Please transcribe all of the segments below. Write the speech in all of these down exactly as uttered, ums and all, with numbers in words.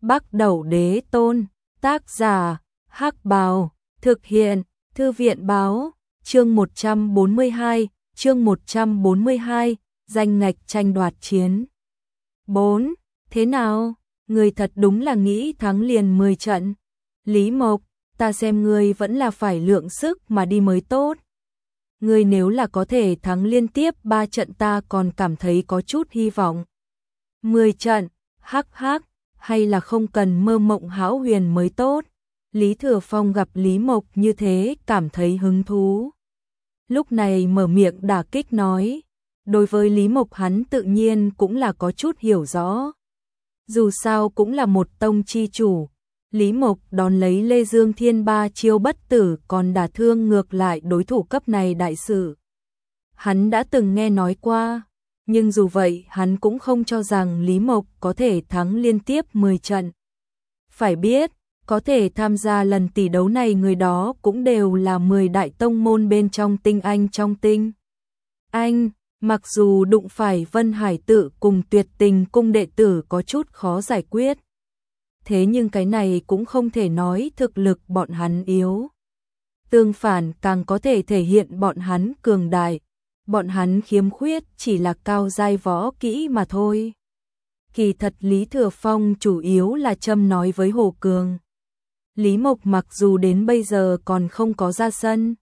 Bắc Đẩu Đế Tôn, tác giả, Hắc Bào, thực hiện, Thư viện báo, chương một trăm bốn mươi hai, chương một trăm bốn mươi hai, danh ngạch tranh đoạt chiến. bốn. Thế nào? Người thật đúng là nghĩ thắng liền mười trận. Lý Mộc, ta xem ngươi vẫn là phải lượng sức mà đi mới tốt. Ngươi nếu là có thể thắng liên tiếp ba trận ta còn cảm thấy có chút hy vọng. mười trận, hắc hắc, hay là không cần mơ mộng hão huyền mới tốt. Lý Thừa Phong gặp Lý Mộc như thế cảm thấy hứng thú. Lúc này mở miệng đả kích nói, đối với Lý Mộc hắn tự nhiên cũng là có chút hiểu rõ. Dù sao cũng là một tông chi chủ, Lý Mộc đón lấy Lê Dương Thiên ba chiêu bất tử còn đả thương ngược lại đối thủ cấp này đại sự. Hắn đã từng nghe nói qua, nhưng dù vậy hắn cũng không cho rằng Lý Mộc có thể thắng liên tiếp mười trận. Phải biết, có thể tham gia lần tỷ đấu này người đó cũng đều là mười đại tông môn bên trong tinh anh trong tinh. Anh, mặc dù đụng phải Vân Hải Tự cùng Tuyệt Tình cung đệ tử có chút khó giải quyết. Thế nhưng cái này cũng không thể nói thực lực bọn hắn yếu. Tương phản càng có thể thể hiện bọn hắn cường đại. Bọn hắn khiếm khuyết chỉ là cao giai võ kỹ mà thôi. Kỳ thật Lý Thừa Phong chủ yếu là châm nói với Hồ Cường. Lý Mộc mặc dù đến bây giờ còn không có ra sân,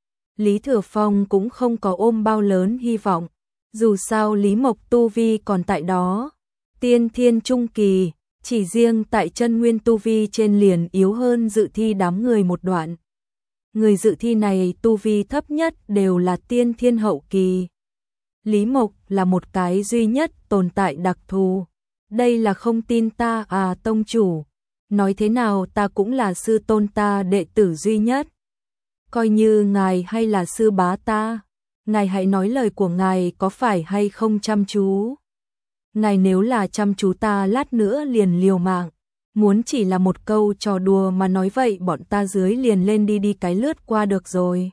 Lý Thừa Phong cũng không có ôm bao lớn hy vọng. Dù sao Lý Mộc tu vi còn tại đó, tiên thiên trung kỳ, chỉ riêng tại chân nguyên tu vi trên liền yếu hơn dự thi đám người một đoạn. Người dự thi này tu vi thấp nhất đều là tiên thiên hậu kỳ. Lý Mộc là một cái duy nhất tồn tại đặc thù. Đây là không tin ta à tông chủ. Nói thế nào ta cũng là sư tôn ta đệ tử duy nhất. Coi như ngài hay là sư bá ta, ngài hãy nói lời của ngài có phải hay không chăm chú. Ngài nếu là chăm chú ta lát nữa liền liều mạng. Muốn chỉ là một câu trò đùa mà nói vậy bọn ta dưới liền lên đi đi cái lướt qua được rồi.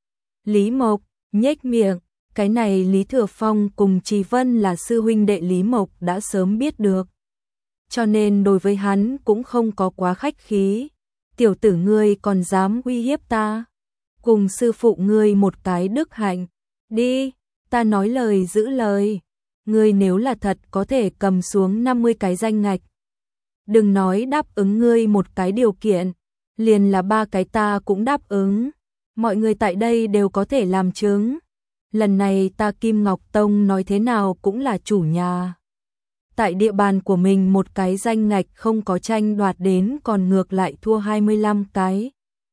Lý Mộc, nhếch miệng, cái này Lý Thừa Phong cùng Trì Vân là sư huynh đệ Lý Mộc đã sớm biết được. Cho nên đối với hắn cũng không có quá khách khí. Tiểu tử ngươi còn dám uy hiếp ta. Cùng sư phụ ngươi một cái đức hạnh. Đi, ta nói lời giữ lời. Ngươi nếu là thật có thể cầm xuống năm mươi cái danh ngạch. Đừng nói đáp ứng ngươi một cái điều kiện, liền là ba cái ta cũng đáp ứng. Mọi người tại đây đều có thể làm chứng. Lần này ta Kim Ngọc Tông nói thế nào cũng là chủ nhà. Tại địa bàn của mình một cái danh ngạch không có tranh đoạt đến còn ngược lại thua hai mươi lăm cái.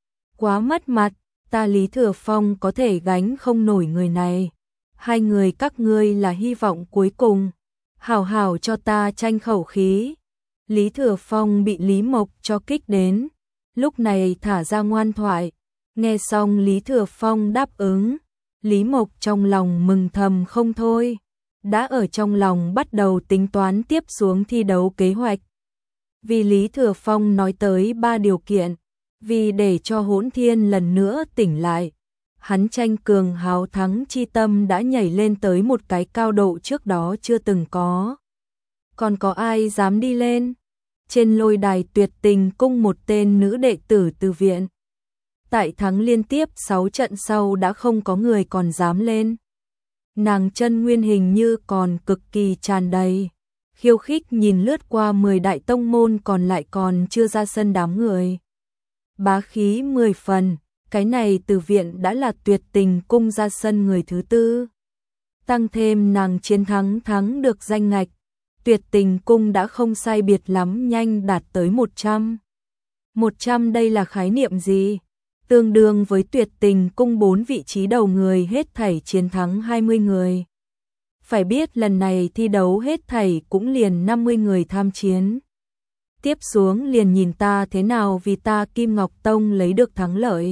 Quá mất mặt, ta Lý Thừa Phong có thể gánh không nổi người này. Hai người các ngươi là hy vọng cuối cùng. Hảo hảo cho ta tranh khẩu khí. Lý Thừa Phong bị Lý Mộc cho kích đến. Lúc này thả ra ngoan thoại. Nghe xong Lý Thừa Phong đáp ứng. Lý Mộc trong lòng mừng thầm không thôi. Đã ở trong lòng bắt đầu tính toán tiếp xuống thi đấu kế hoạch. Vì Lý Thừa Phong nói tới ba điều kiện. Vì để cho Hỗn Thiên lần nữa tỉnh lại. Hắn tranh cường hào thắng chi tâm đã nhảy lên tới một cái cao độ trước đó chưa từng có. Còn có ai dám đi lên? Trên lôi đài Tuyệt Tình cung một tên nữ đệ tử từ viện. Tại thắng liên tiếp sáu trận sau đã không có người còn dám lên. Nàng chân nguyên hình như còn cực kỳ tràn đầy. Khiêu khích nhìn lướt qua mười đại tông môn còn lại còn chưa ra sân đám người. Bá khí mười phần, cái này từ viện đã là Tuyệt Tình cung ra sân người thứ tư. Tăng thêm nàng chiến thắng thắng được danh ngạch. Tuyệt Tình cung đã không sai biệt lắm nhanh đạt tới một trăm. một trăm đây là khái niệm gì? Tương đương với Tuyệt Tình cung bốn vị trí đầu người hết thảy chiến thắng hai mươi người. Phải biết lần này thi đấu hết thảy cũng liền năm mươi người tham chiến. Tiếp xuống liền nhìn ta thế nào vì ta Kim Ngọc Tông lấy được thắng lợi.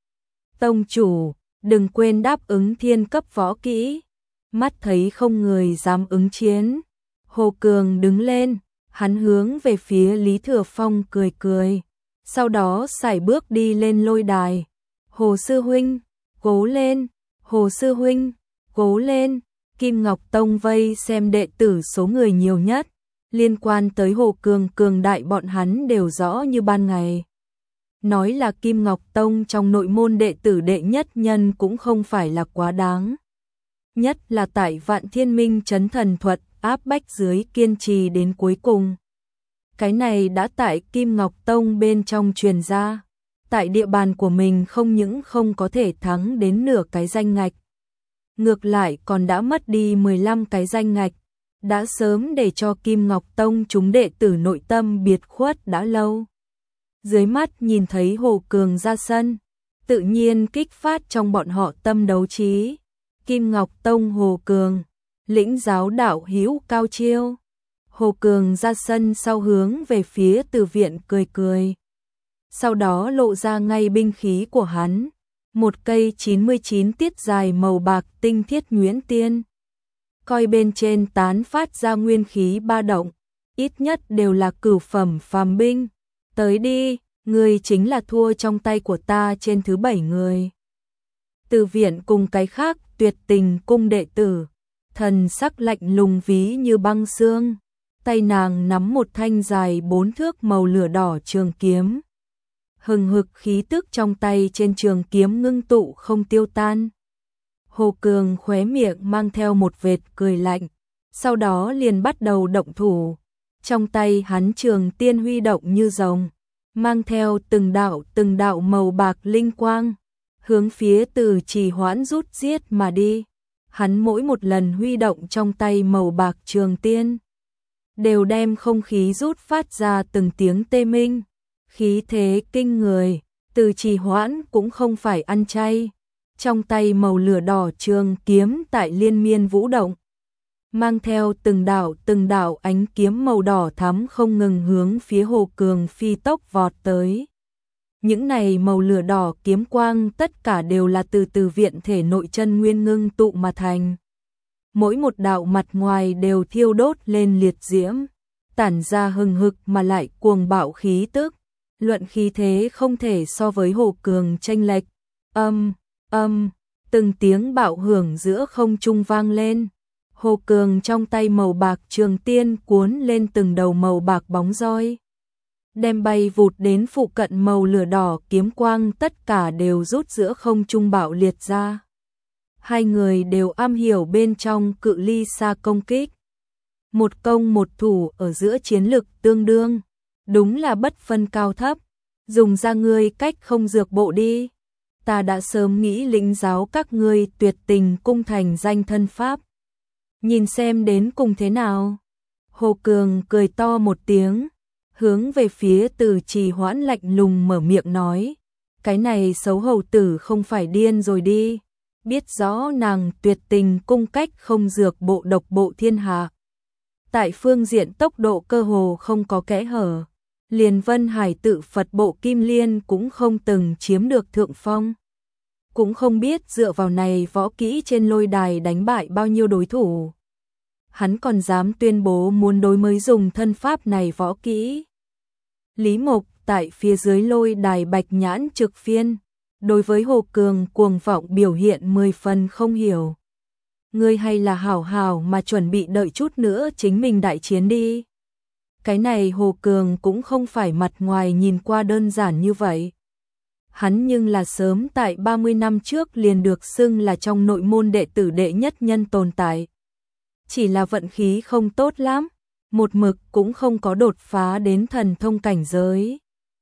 Tông chủ, đừng quên đáp ứng thiên cấp võ kỹ. Mắt thấy không người dám ứng chiến. Hồ Cường đứng lên, hắn hướng về phía Lý Thừa Phong cười cười. Sau đó sải bước đi lên lôi đài. Hồ sư huynh, cố lên, Hồ sư huynh, cố lên. Kim Ngọc Tông vây xem đệ tử số người nhiều nhất. Liên quan tới Hồ Cường cường đại bọn hắn đều rõ như ban ngày. Nói là Kim Ngọc Tông trong nội môn đệ tử đệ nhất nhân cũng không phải là quá đáng. Nhất là tại Vạn Thiên Minh trấn thần thuật áp bách dưới kiên trì đến cuối cùng. Cái này đã tại Kim Ngọc Tông bên trong truyền ra. Tại địa bàn của mình không những không có thể thắng đến nửa cái danh ngạch. Ngược lại còn đã mất đi mười lăm cái danh ngạch. Đã sớm để cho Kim Ngọc Tông chúng đệ tử nội tâm biệt khuất đã lâu. Dưới mắt nhìn thấy Hồ Cường ra sân, tự nhiên kích phát trong bọn họ tâm đấu trí. Kim Ngọc Tông Hồ Cường, lĩnh giáo đạo hữu cao chiêu. Hồ Cường ra sân sau hướng về phía Từ Viện cười cười. Sau đó lộ ra ngay binh khí của hắn, một cây chín mươi chín tiết dài màu bạc tinh thiết nhuyễn tiên. Coi bên trên tán phát ra nguyên khí ba động, ít nhất đều là cửu phẩm phàm binh. Tới đi, ngươi chính là thua trong tay của ta trên thứ bảy người. Từ Viện cùng cái khác Tuyệt Tình cung đệ tử, thần sắc lạnh lùng ví như băng xương, tay nàng nắm một thanh dài bốn thước màu lửa đỏ trường kiếm. Hừng hực khí tức trong tay trên trường kiếm ngưng tụ không tiêu tan. Hồ Cường khóe miệng mang theo một vệt cười lạnh, sau đó liền bắt đầu động thủ. Trong tay hắn trường tiên huy động như rồng, mang theo từng đạo từng đạo màu bạc linh quang, hướng phía Từ Trì Hoãn rút giết mà đi. Hắn mỗi một lần huy động trong tay màu bạc trường tiên, đều đem không khí rút phát ra từng tiếng tê minh, khí thế kinh người. Từ Trì Hoãn cũng không phải ăn chay, trong tay màu lửa đỏ trường kiếm tại liên miên vũ động, mang theo từng đạo từng đạo ánh kiếm màu đỏ thắm không ngừng hướng phía Hồ Cường phi tốc vọt tới. Những này màu lửa đỏ kiếm quang tất cả đều là từ Từ Viện thể nội chân nguyên ngưng tụ mà thành. Mỗi một đạo mặt ngoài đều thiêu đốt lên liệt diễm, tản ra hừng hực mà lại cuồng bạo khí tức. Luận khí thế không thể so với Hồ Cường chênh lệch. Âm, âm, từng tiếng bạo hưởng giữa không trung vang lên. Hồ Cường trong tay màu bạc trường tiên cuốn lên từng đầu màu bạc bóng roi, đem bay vụt đến phụ cận màu lửa đỏ kiếm quang tất cả đều rút giữa không trung bạo liệt ra. Hai người đều am hiểu bên trong cự ly xa công kích. Một công một thủ ở giữa chiến lực tương đương, đúng là bất phân cao thấp. Dùng ra ngươi cách không dược bộ đi. Ta đã sớm nghĩ lĩnh giáo các ngươi Tuyệt Tình cung thành danh thân pháp. Nhìn xem đến cùng thế nào. Hồ Cường cười to một tiếng, hướng về phía Từ Trì Hoãn lạnh lùng mở miệng nói. Cái này xấu hầu tử không phải điên rồi đi. Biết rõ nàng Tuyệt Tình cung cách không dược bộ độc bộ thiên hạ. Tại phương diện tốc độ cơ hồ không có kẽ hở. Liền Vân Hải tự Phật bộ Kim Liên cũng không từng chiếm được thượng phong. Cũng không biết dựa vào này võ kỹ trên lôi đài đánh bại bao nhiêu đối thủ. Hắn còn dám tuyên bố muốn đối mới dùng thân pháp này võ kỹ. Lý Mộc tại phía dưới lôi đài bạch nhãn trực phiên, đối với Hồ Cường cuồng vọng biểu hiện mười phần không hiểu. Ngươi hay là hảo hảo mà chuẩn bị đợi chút nữa chính mình đại chiến đi. Cái này Hồ Cường cũng không phải mặt ngoài nhìn qua đơn giản như vậy. Hắn nhưng là sớm tại ba mươi năm trước liền được xưng là trong nội môn đệ tử đệ nhất nhân tồn tại. Chỉ là vận khí không tốt lắm, một mực cũng không có đột phá đến thần thông cảnh giới.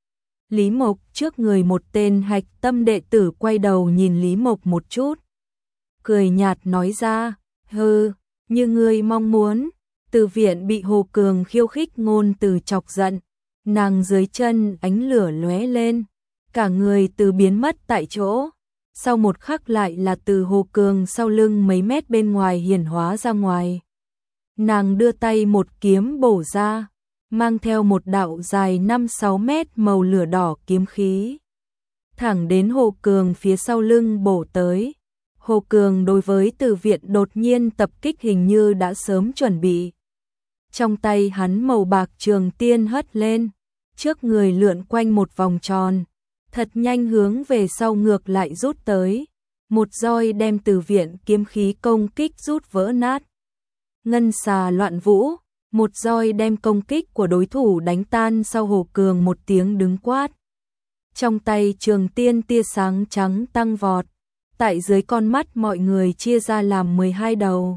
Lý Mộc trước người một tên hạch tâm đệ tử quay đầu nhìn Lý Mộc một chút. Cười nhạt nói ra, hừ, như ngươi mong muốn. Từ Viện bị Hồ Cường khiêu khích ngôn từ chọc giận, nàng dưới chân ánh lửa lóe lên, cả người từ biến mất tại chỗ. Sau một khắc lại là từ Hồ Cường sau lưng mấy mét bên ngoài hiển hóa ra ngoài. Nàng đưa tay một kiếm bổ ra, mang theo một đạo dài năm sáu mét màu lửa đỏ kiếm khí, thẳng đến Hồ Cường phía sau lưng bổ tới. Hồ Cường đối với Từ Viện đột nhiên tập kích hình như đã sớm chuẩn bị. Trong tay hắn màu bạc trường tiên hất lên, trước người lượn quanh một vòng tròn, thật nhanh hướng về sau ngược lại rút tới. Một roi đem Từ Viện kiếm khí công kích rút vỡ nát. Ngân xà loạn vũ, Một roi đem công kích của đối thủ đánh tan, sau Hồ Cường một tiếng đứng quát. Trong tay Trường Tiên tia sáng trắng tăng vọt, tại dưới con mắt mọi người chia ra làm mười hai đầu.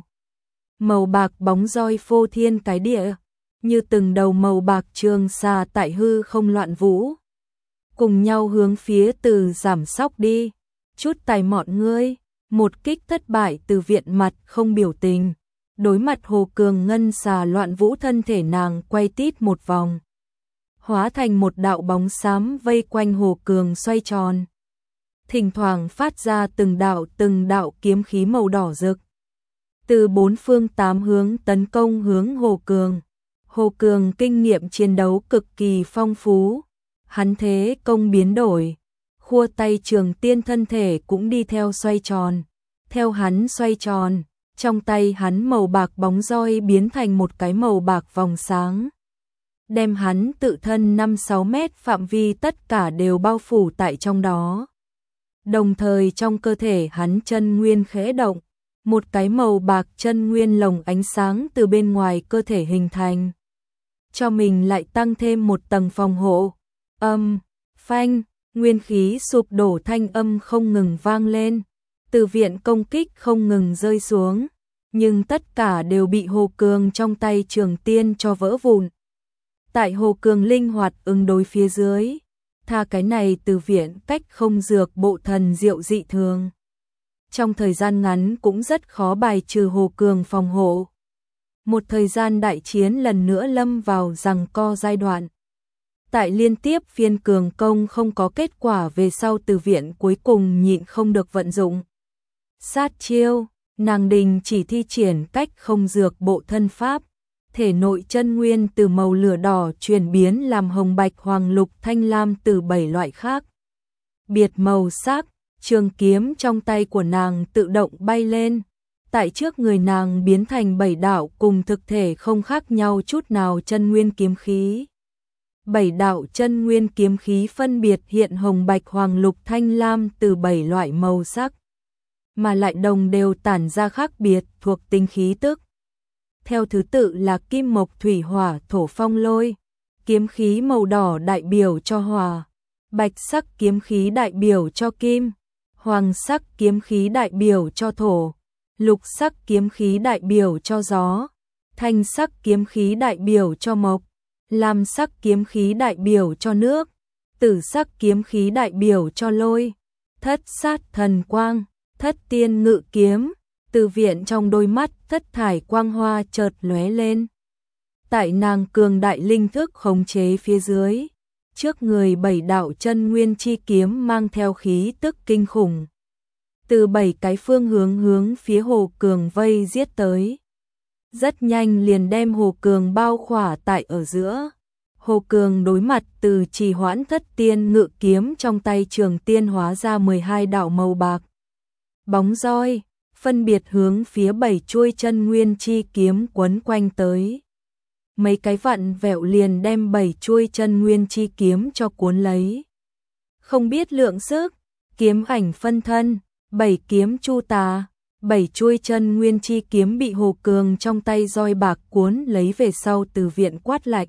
Màu bạc bóng roi phô thiên cái địa, như từng đầu màu bạc trường xà tại hư không loạn vũ, cùng nhau hướng phía Từ Giảm sóc đi. Chút tài mọn ngươi, một kích thất bại. Từ Viện mặt không biểu tình, đối mặt Hồ Cường ngân xà loạn vũ, thân thể nàng quay tít một vòng, hóa thành một đạo bóng xám vây quanh Hồ Cường xoay tròn, thỉnh thoảng phát ra từng đạo từng đạo kiếm khí màu đỏ rực, từ bốn phương tám hướng tấn công hướng Hồ Cường. Hồ Cường kinh nghiệm chiến đấu cực kỳ phong phú, hắn thế công biến đổi, khua tay Trường Tiên thân thể cũng đi theo xoay tròn. Theo hắn xoay tròn, trong tay hắn màu bạc bóng roi biến thành một cái màu bạc vòng sáng, đem hắn tự thân năm sáu mét phạm vi tất cả đều bao phủ tại trong đó. Đồng thời trong cơ thể hắn chân nguyên khẽ động, một cái màu bạc chân nguyên lồng ánh sáng từ bên ngoài cơ thể hình thành, cho mình lại tăng thêm một tầng phòng hộ. Âm, phanh, nguyên khí sụp đổ thanh âm không ngừng vang lên, Từ Viện công kích không ngừng rơi xuống, nhưng tất cả đều bị Hồ Cường trong tay Trường Tiên cho vỡ vụn. Tại Hồ Cường linh hoạt ứng đối phía dưới, tha cái này Từ Viện cách không dược bộ thần diệu dị thường. Trong thời gian ngắn cũng rất khó bài trừ Hồ Cường phòng hộ. Một thời gian đại chiến lần nữa lâm vào giằng co giai đoạn. Tại liên tiếp phiên cường công không có kết quả về sau, Từ Viện cuối cùng nhịn không được vận dụng sát chiêu, nàng đình chỉ thi triển cách không dược bộ thân pháp, thể nội chân nguyên từ màu lửa đỏ chuyển biến làm hồng bạch hoàng lục thanh lam từ bảy loại khác biệt màu sắc. Trường kiếm trong tay của nàng tự động bay lên, tại trước người nàng biến thành bảy đạo cùng thực thể không khác nhau chút nào chân nguyên kiếm khí. Bảy đạo chân nguyên kiếm khí phân biệt hiện hồng bạch hoàng lục thanh lam từ bảy loại màu sắc, mà lại đồng đều tản ra khác biệt thuộc tính khí tức. Theo thứ tự là kim mộc thủy hỏa thổ phong lôi, kiếm khí màu đỏ đại biểu cho hỏa, bạch sắc kiếm khí đại biểu cho kim, hoàng sắc kiếm khí đại biểu cho thổ, lục sắc kiếm khí đại biểu cho gió, thanh sắc kiếm khí đại biểu cho mộc, lam sắc kiếm khí đại biểu cho nước, tử sắc kiếm khí đại biểu cho lôi, thất sát thần quang, thất tiên ngự kiếm. Từ Viện trong đôi mắt thất thải quang hoa chợt lóe lên. Tại nàng cường đại linh thức khống chế phía dưới, trước người bảy đạo chân nguyên chi kiếm mang theo khí tức kinh khủng, từ bảy cái phương hướng hướng phía Hồ Cường vây giết tới. Rất nhanh liền đem Hồ Cường bao khỏa tại ở giữa. Hồ Cường đối mặt từ trì hoãn thất tiên ngự kiếm trong tay Trường Tiên hóa ra mười hai đạo màu bạc bóng roi, phân biệt hướng phía bảy chuôi chân nguyên chi kiếm quấn quanh tới. Mấy cái vặn vẹo liền đem bảy chuôi chân nguyên chi kiếm cho cuốn lấy. Không biết lượng sức, kiếm ảnh phân thân, bảy kiếm chu tà, bảy chuôi chân nguyên chi kiếm bị Hồ Cường trong tay roi bạc cuốn lấy về sau. Từ Viện quát lạnh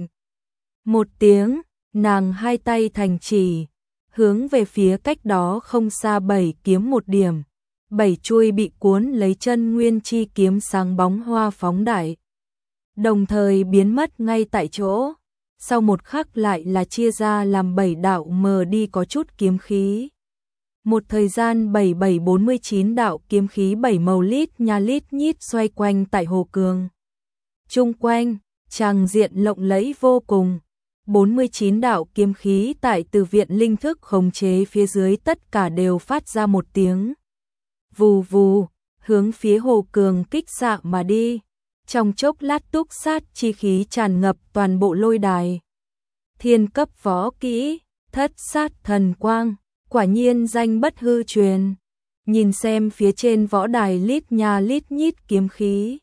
một tiếng, nàng hai tay thành chỉ, hướng về phía cách đó không xa bảy kiếm một điểm. Bảy chuôi bị cuốn lấy chân nguyên chi kiếm sáng bóng hoa phóng đại, đồng thời biến mất ngay tại chỗ. Sau một khắc lại là chia ra làm bảy đạo mờ đi có chút kiếm khí. Một thời gian bảy bảy bốn mươi chín đạo kiếm khí bảy màu lít nha lít nhít xoay quanh tại Hồ Cường. Chung quanh, tràng diện lộng lẫy vô cùng. bốn mươi chín đạo kiếm khí tại Từ Viện linh thức khống chế phía dưới tất cả đều phát ra một tiếng vù vù, hướng phía Hồ Cường kích xạ mà đi. Trong chốc lát túc sát chi khí tràn ngập toàn bộ lôi đài. Thiên cấp võ kỹ, thất sát thần quang, quả nhiên danh bất hư truyền. Nhìn xem phía trên võ đài lít nha lít nhít kiếm khí,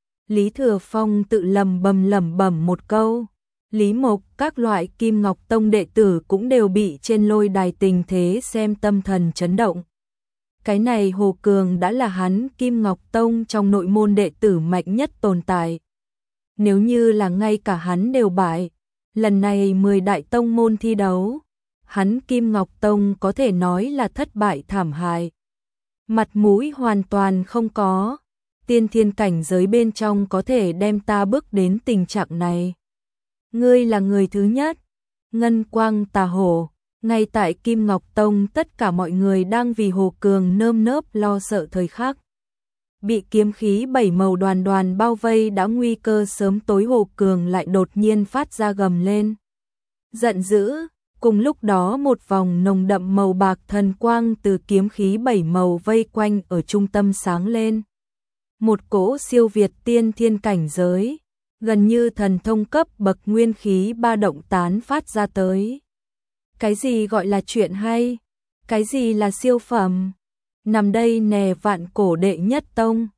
Lý Thừa Phong tự lầm bầm lẩm bẩm một câu. Lý Mộc, các loại Kim Ngọc Tông đệ tử cũng đều bị trên lôi đài tình thế xem tâm thần chấn động. Cái này Hồ Cường đã là hắn Kim Ngọc Tông trong nội môn đệ tử mạnh nhất tồn tại. Nếu như là ngay cả hắn đều bại, lần này mười đại tông môn thi đấu, hắn Kim Ngọc Tông có thể nói là thất bại thảm hại. Mặt mũi hoàn toàn không có, tiên thiên cảnh giới bên trong có thể đem ta bước đến tình trạng này. Ngươi là người thứ nhất, Ngân Quang Tà Hổ. Ngay tại Kim Ngọc Tông tất cả mọi người đang vì Hồ Cường nơm nớp lo sợ thời khắc. Bị kiếm khí bảy màu đoàn đoàn bao vây đã nguy cơ sớm tối, Hồ Cường lại đột nhiên phát ra gầm lên. Giận dữ, cùng lúc đó một vòng nồng đậm màu bạc thần quang từ kiếm khí bảy màu vây quanh ở trung tâm sáng lên. Một cỗ siêu việt tiên thiên cảnh giới, gần như thần thông cấp bậc nguyên khí ba động tán phát ra tới. Cái gì gọi là chuyện hay? Cái gì là siêu phẩm? Nằm đây nè vạn cổ đệ nhất tông.